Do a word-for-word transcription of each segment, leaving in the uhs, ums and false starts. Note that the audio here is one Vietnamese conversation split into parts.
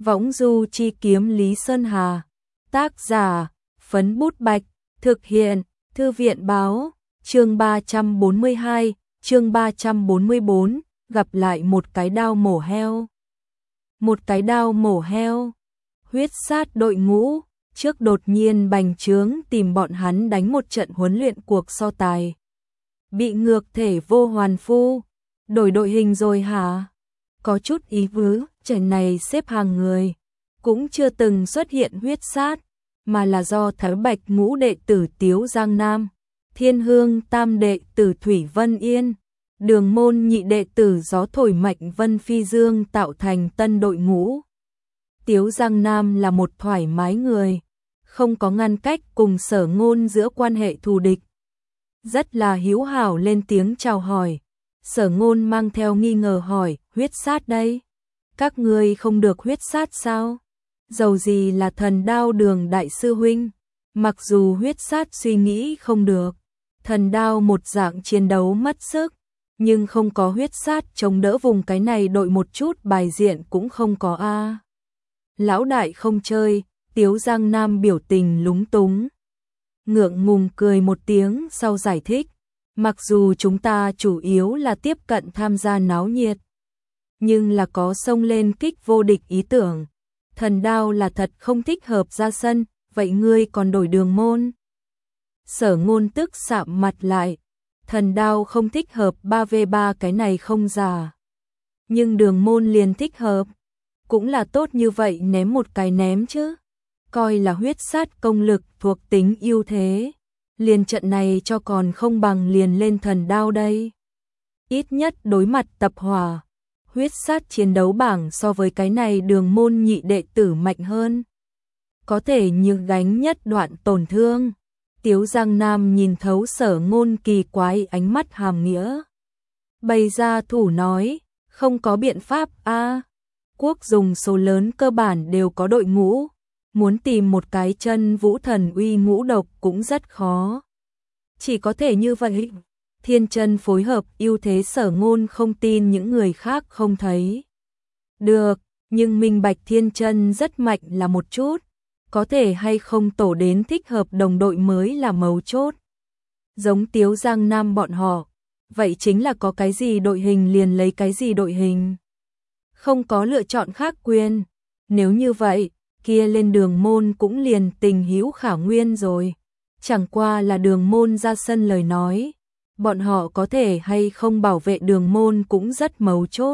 Võng du chi kiếm Lý Sơn Hà. Tác giả, Phấn Bút Bạch. Thực hiện, Thư viện Báo. Chương ba trăm bốn mươi hai, chương ba trăm bốn mươi bốn, gặp lại một cái đao mổ heo. Một cái đao mổ heo. Huyết sát đội ngũ, trước đột nhiên bành trướng tìm bọn hắn đánh một trận huấn luyện cuộc so tài. Bị ngược thể vô hoàn phu, đổi đội hình rồi hả? Có chút ý vứ, trận này xếp hàng người, cũng chưa từng xuất hiện huyết sát, mà là do Thái Bạch ngũ đệ tử Tiếu Giang Nam, Thiên Hương tam đệ tử Thủy Vân Yên, Đường môn nhị đệ tử Gió Thổi Mạnh Vân Phi Dương tạo thành tân đội ngũ. Tiếu Giang Nam là một thoải mái người, không có ngăn cách cùng Sở Ngôn giữa quan hệ thù địch. Rất là hiếu hảo lên tiếng chào hỏi. Sở Ngôn mang theo nghi ngờ hỏi, huyết sát đây? Các ngươi không được huyết sát sao? Dầu gì là Thần Đao Đường đại sư huynh, mặc dù huyết sát suy nghĩ không được, thần đao một dạng chiến đấu mất sức, nhưng không có huyết sát chống đỡ vùng cái này đội một chút bài diện cũng không có a. Lão đại không chơi, Tiếu Giang Nam biểu tình lúng túng. Ngượng ngùng cười một tiếng sau giải thích, mặc dù chúng ta chủ yếu là tiếp cận tham gia náo nhiệt, nhưng là có xông lên kích vô địch ý tưởng. Thần đao là thật không thích hợp ra sân, vậy ngươi còn đổi đường môn? Sở Ngôn tức sạm mặt lại, thần đao không thích hợp ba vê ba cái này không giả. Nhưng đường môn liền thích hợp, cũng là tốt như vậy ném một cái ném chứ. Coi là huyết sát công lực thuộc tính ưu thế, liền trận này cho còn không bằng liền lên thần đao đây. Ít nhất đối mặt tập hỏa, huyết sát chiến đấu bảng so với cái này đường môn nhị đệ tử mạnh hơn, có thể như gánh nhất đoạn tổn thương. Tiếu Giang Nam nhìn thấu Sở Ngôn kỳ quái ánh mắt hàm nghĩa, bày ra thủ nói, không có biện pháp a. Quốc dùng số lớn cơ bản đều có đội ngũ, muốn tìm một cái chân vũ thần uy ngũ độc cũng rất khó. Chỉ có thể như vậy. Thiên chân phối hợp ưu thế Sở Ngôn không tin những người khác không thấy được, nhưng minh bạch thiên chân rất mạnh là một chút, có thể hay không tổ đến thích hợp đồng đội mới là mấu chốt. Giống Tiếu Giang Nam bọn họ, vậy chính là có cái gì đội hình liền lấy cái gì đội hình, không có lựa chọn khác quyền. Nếu như vậy, kia lên đường môn cũng liền tình hữu khả nguyên rồi. Chẳng qua là đường môn ra sân lời nói, bọn họ có thể hay không bảo vệ đường môn cũng rất mấu chốt.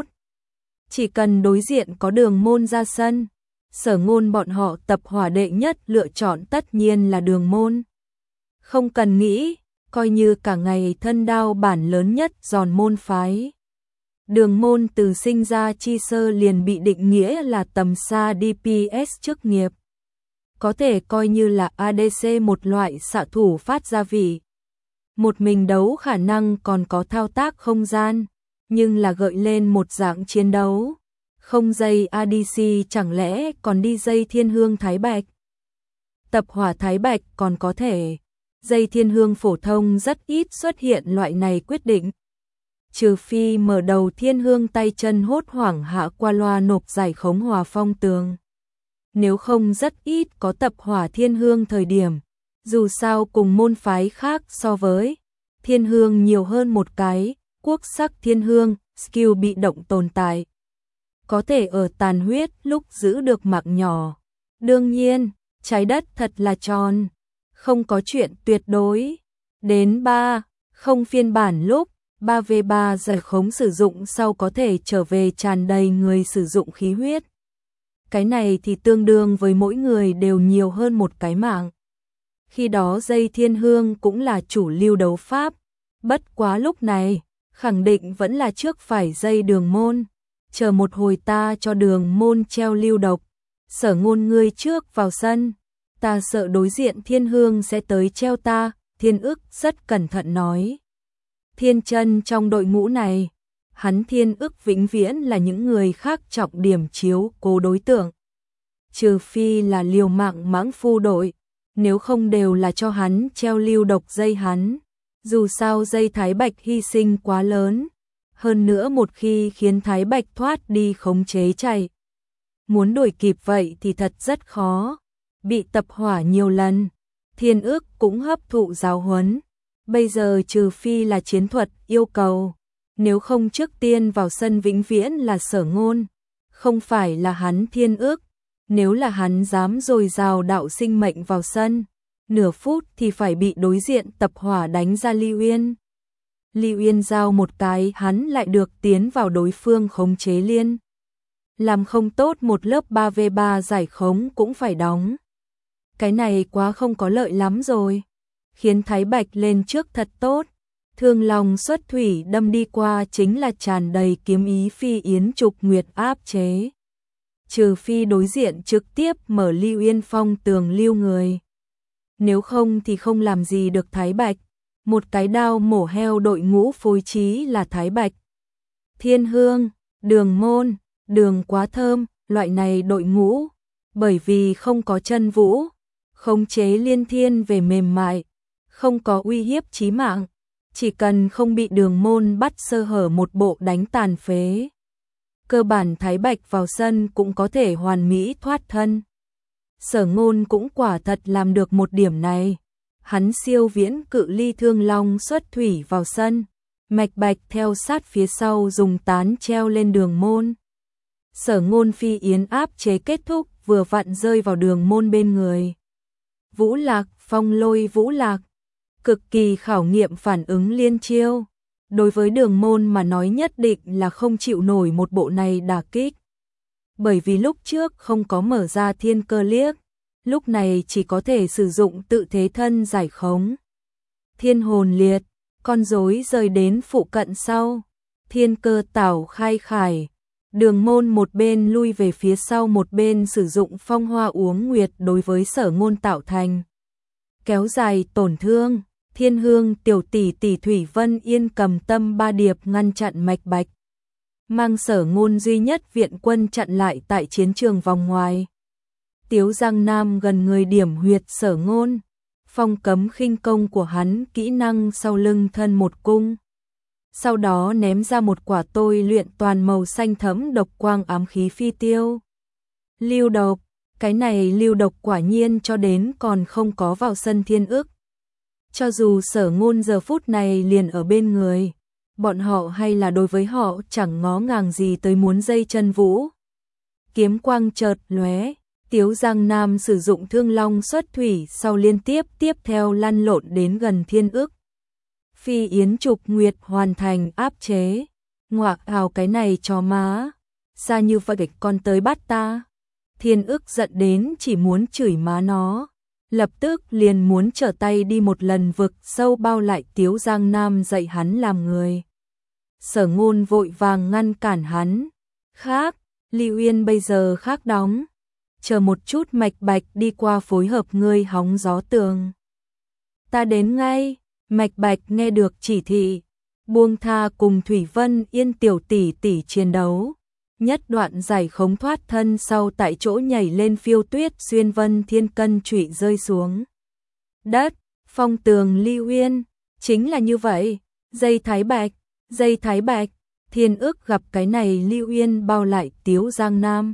Chỉ cần đối diện có đường môn ra sân, Sở Ngôn bọn họ tập hỏa đệ nhất lựa chọn tất nhiên là đường môn. Không cần nghĩ, coi như cả ngày thân đao bản lớn nhất giòn môn phái. Đường môn từ sinh ra chi sơ liền bị định nghĩa là tầm xa đê pê ét chức nghiệp, có thể coi như là a đê xê một loại xạ thủ phát ra vị. Một mình đấu khả năng còn có thao tác không gian, nhưng là gợi lên một dạng chiến đấu. Không dây a đê xê chẳng lẽ còn đi dây Thiên Hương Thái Bạch? Tập hỏa Thái Bạch còn có thể, dây Thiên Hương phổ thông rất ít xuất hiện loại này quyết định. Trừ phi mở đầu Thiên Hương tay chân hốt hoảng hạ qua loa nộp giải khống hòa phong tường. Nếu không rất ít có tập hỏa Thiên Hương thời điểm, dù sao cùng môn phái khác so với Thiên Hương nhiều hơn một cái, quốc sắc Thiên Hương, skill bị động tồn tại. Có thể ở tàn huyết lúc giữ được mạng nhỏ. Đương nhiên, trái đất thật là tròn, không có chuyện tuyệt đối. Đến ba, không phiên bản lúc, ba vê ba giải khống sử dụng sau có thể trở về tràn đầy người sử dụng khí huyết. Cái này thì tương đương với mỗi người đều nhiều hơn một cái mạng. Khi đó dây Thiên Hương cũng là chủ lưu đấu pháp, bất quá lúc này, khẳng định vẫn là trước phải dây đường môn. Chờ một hồi ta cho đường môn treo lưu độc, Sở Ngôn ngươi trước vào sân, ta sợ đối diện Thiên Hương sẽ tới treo ta. Thiên Ức rất cẩn thận nói. Thiên chân trong đội ngũ này, hắn Thiên Ức vĩnh viễn là những người khác trọng điểm chiếu cố đối tượng. Trừ phi là liều mạng mãng phu đội, nếu không đều là cho hắn treo lưu độc dây hắn. Dù sao dây Thái Bạch hy sinh quá lớn, hơn nữa một khi khiến Thái Bạch thoát đi khống chế chạy, muốn đuổi kịp vậy thì thật rất khó, bị tập hỏa nhiều lần, Thiên Ước cũng hấp thụ giáo huấn, bây giờ trừ phi là chiến thuật yêu cầu, nếu không trước tiên vào sân vĩnh viễn là Sở Ngôn, không phải là hắn Thiên Ước, nếu là hắn dám dồi dào đạo sinh mệnh vào sân, nửa phút thì phải bị đối diện tập hỏa đánh ra Ly Uyên. Ly Uyên giao một cái hắn lại được tiến vào đối phương khống chế liên. Làm không tốt một lớp ba vê ba giải khống cũng phải đóng. Cái này quá không có lợi lắm rồi. Khiến Thái Bạch lên trước thật tốt. Thương Long xuất thủy đâm đi qua chính là tràn đầy kiếm ý Phi Yến Trục Nguyệt áp chế. Trừ phi đối diện trực tiếp mở Ly Uyên phong tường lưu người. Nếu không thì không làm gì được Thái Bạch. Một cái đao mổ heo đội ngũ phối trí là Thái Bạch. Thiên Hương, Đường Môn, Đường Quá Thơm, loại này đội ngũ, bởi vì không có chân vũ, khống chế liên thiên về mềm mại, không có uy hiếp chí mạng, chỉ cần không bị Đường Môn bắt sơ hở một bộ đánh tàn phế. Cơ bản Thái Bạch vào sân cũng có thể hoàn mỹ thoát thân. Sở Ngôn cũng quả thật làm được một điểm này. Hắn siêu viễn cự ly Thương Long xuất thủy vào sân, Mạch Bạch theo sát phía sau dùng tán treo lên Đường Môn. Sở Ngôn Phi Yến áp chế kết thúc vừa vặn rơi vào Đường Môn bên người. Vũ Lạc, Phong Lôi Vũ Lạc, cực kỳ khảo nghiệm phản ứng liên chiêu. Đối với Đường Môn mà nói nhất định là không chịu nổi một bộ này đả kích. Bởi vì lúc trước không có mở ra thiên cơ liếc, lúc này chỉ có thể sử dụng tự thế thân giải khống. Thiên hồn liệt, con rối rời đến phụ cận sau, thiên cơ tảo khai khải, Đường Môn một bên lui về phía sau một bên sử dụng phong hoa uống nguyệt đối với Sở Ngôn tạo thành. Kéo dài tổn thương, Thiên Hương tiểu tỷ tỷ Thủy Vân Yên cầm tâm ba điệp ngăn chặn Mạch Bạch. Mang Sở Ngôn duy nhất viện quân chặn lại tại chiến trường vòng ngoài. Tiếu Giang Nam gần người điểm huyệt Sở Ngôn, phong cấm khinh công của hắn kỹ năng sau lưng thân một cung. Sau đó ném ra một quả tôi luyện toàn màu xanh thẫm độc quang ám khí phi tiêu. Lưu độc, cái này lưu độc quả nhiên cho đến còn không có vào sân Thiên Ước. Cho dù Sở Ngôn giờ phút này liền ở bên người, bọn họ hay là đối với họ chẳng ngó ngàng gì tới muốn dây chân vũ. Kiếm quang chợt lóe, Tiếu Giang Nam sử dụng Thương Long xuất thủy sau liên tiếp tiếp theo lăn lộn đến gần Thiên Ước. Phi Yến Trục Nguyệt hoàn thành áp chế. Ngoạc ào cái này cho má. Xa như vậy con tới bắt ta. Thiên Ước giận đến chỉ muốn chửi má nó. Lập tức liền muốn trở tay đi một lần vực sâu bao lại Tiếu Giang Nam dạy hắn làm người. Sở Ngôn vội vàng ngăn cản hắn. Khác, Ly Uyên bây giờ khác đóng. Chờ một chút Mạch Bạch đi qua phối hợp ngươi hóng gió tường. Ta đến ngay. Mạch Bạch nghe được chỉ thị, buông tha cùng Thủy Vân Yên tiểu tỷ tỷ chiến đấu. Nhất đoạn giải khống thoát thân sau tại chỗ nhảy lên phiêu tuyết xuyên vân thiên cân trụy rơi xuống. Đất, phong tường Ly Uyên, chính là như vậy, dây Thái Bạch, dây Thái Bạch, Thiên Ước gặp cái này Ly Uyên bao lại Tiếu Giang Nam.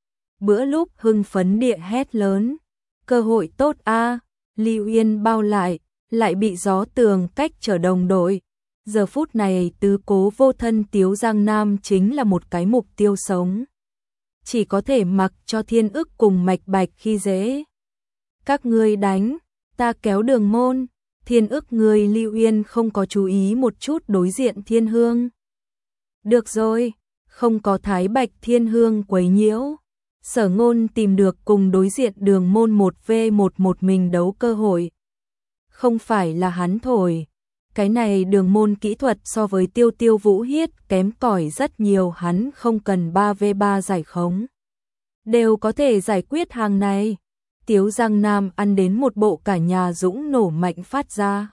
Bữa lúc hưng phấn địa hét lớn, cơ hội tốt a, Ly Uyên bao lại, lại bị gió tường cách trở đồng đội. Giờ phút này tứ cố vô thân Tiếu Giang Nam chính là một cái mục tiêu sống. Chỉ có thể mặc cho Thiên Ước cùng Mạch Bạch khi dễ. Các ngươi đánh, ta kéo Đường Môn, Thiên Ước người Ly Uyên không có chú ý một chút đối diện Thiên Hương. Được rồi, không có Thái Bạch Thiên Hương quấy nhiễu. Sở Ngôn tìm được cùng đối diện Đường Môn một vs một một mình đấu cơ hội. Không phải là hắn thổi. Cái này Đường Môn kỹ thuật so với Tiêu Tiêu Vũ Hiết kém cỏi rất nhiều, hắn không cần ba vs ba giải khống. Đều có thể giải quyết hàng này. Tiếu Giang Nam ăn đến một bộ cả nhà dũng nổ mạnh phát ra.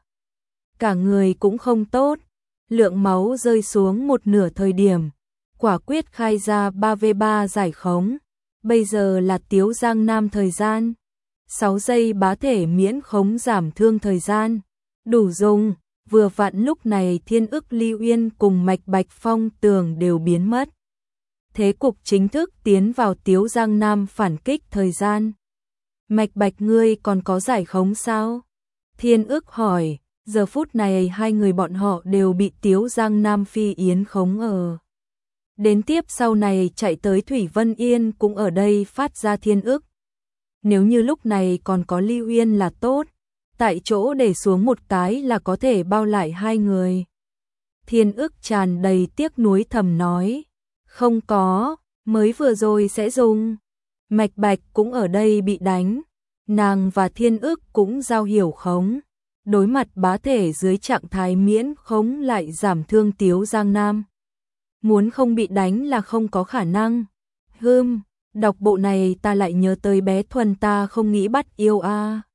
Cả người cũng không tốt. Lượng máu rơi xuống một nửa thời điểm. Quả quyết khai ra ba vs ba giải khống. Bây giờ là Tiếu Giang Nam thời gian. sáu giây bá thể miễn khống giảm thương thời gian. Đủ dùng. Vừa vặn lúc này Thiên Ước Ly Uyên cùng Mạch Bạch phong tường đều biến mất. thế cục chính thức tiến vào Tiếu Giang Nam phản kích thời gian. Mạch Bạch ngươi còn có giải khống sao? Thiên ức hỏi, giờ phút này hai người bọn họ đều bị Tiếu Giang Nam phi yến khống ở. Đến tiếp sau này chạy tới Thủy Vân Yên cũng ở đây phát ra thiên ức. Nếu như lúc này còn có Lưu Uyên là tốt, tại chỗ để xuống một cái là có thể bao lại hai người. Thiên ức tràn đầy tiếc nuối thầm nói, không có, mới vừa rồi sẽ dùng. Mạch Bạch cũng ở đây bị đánh, nàng và Thiên ức cũng giao hiểu khống. Đối mặt bá thể dưới trạng thái miễn khống lại giảm thương Tiếu Giang Nam. Muốn không bị đánh là không có khả năng. Hừm, đọc bộ này ta lại nhớ tới bé Thuần ta không nghĩ bắt yêu a.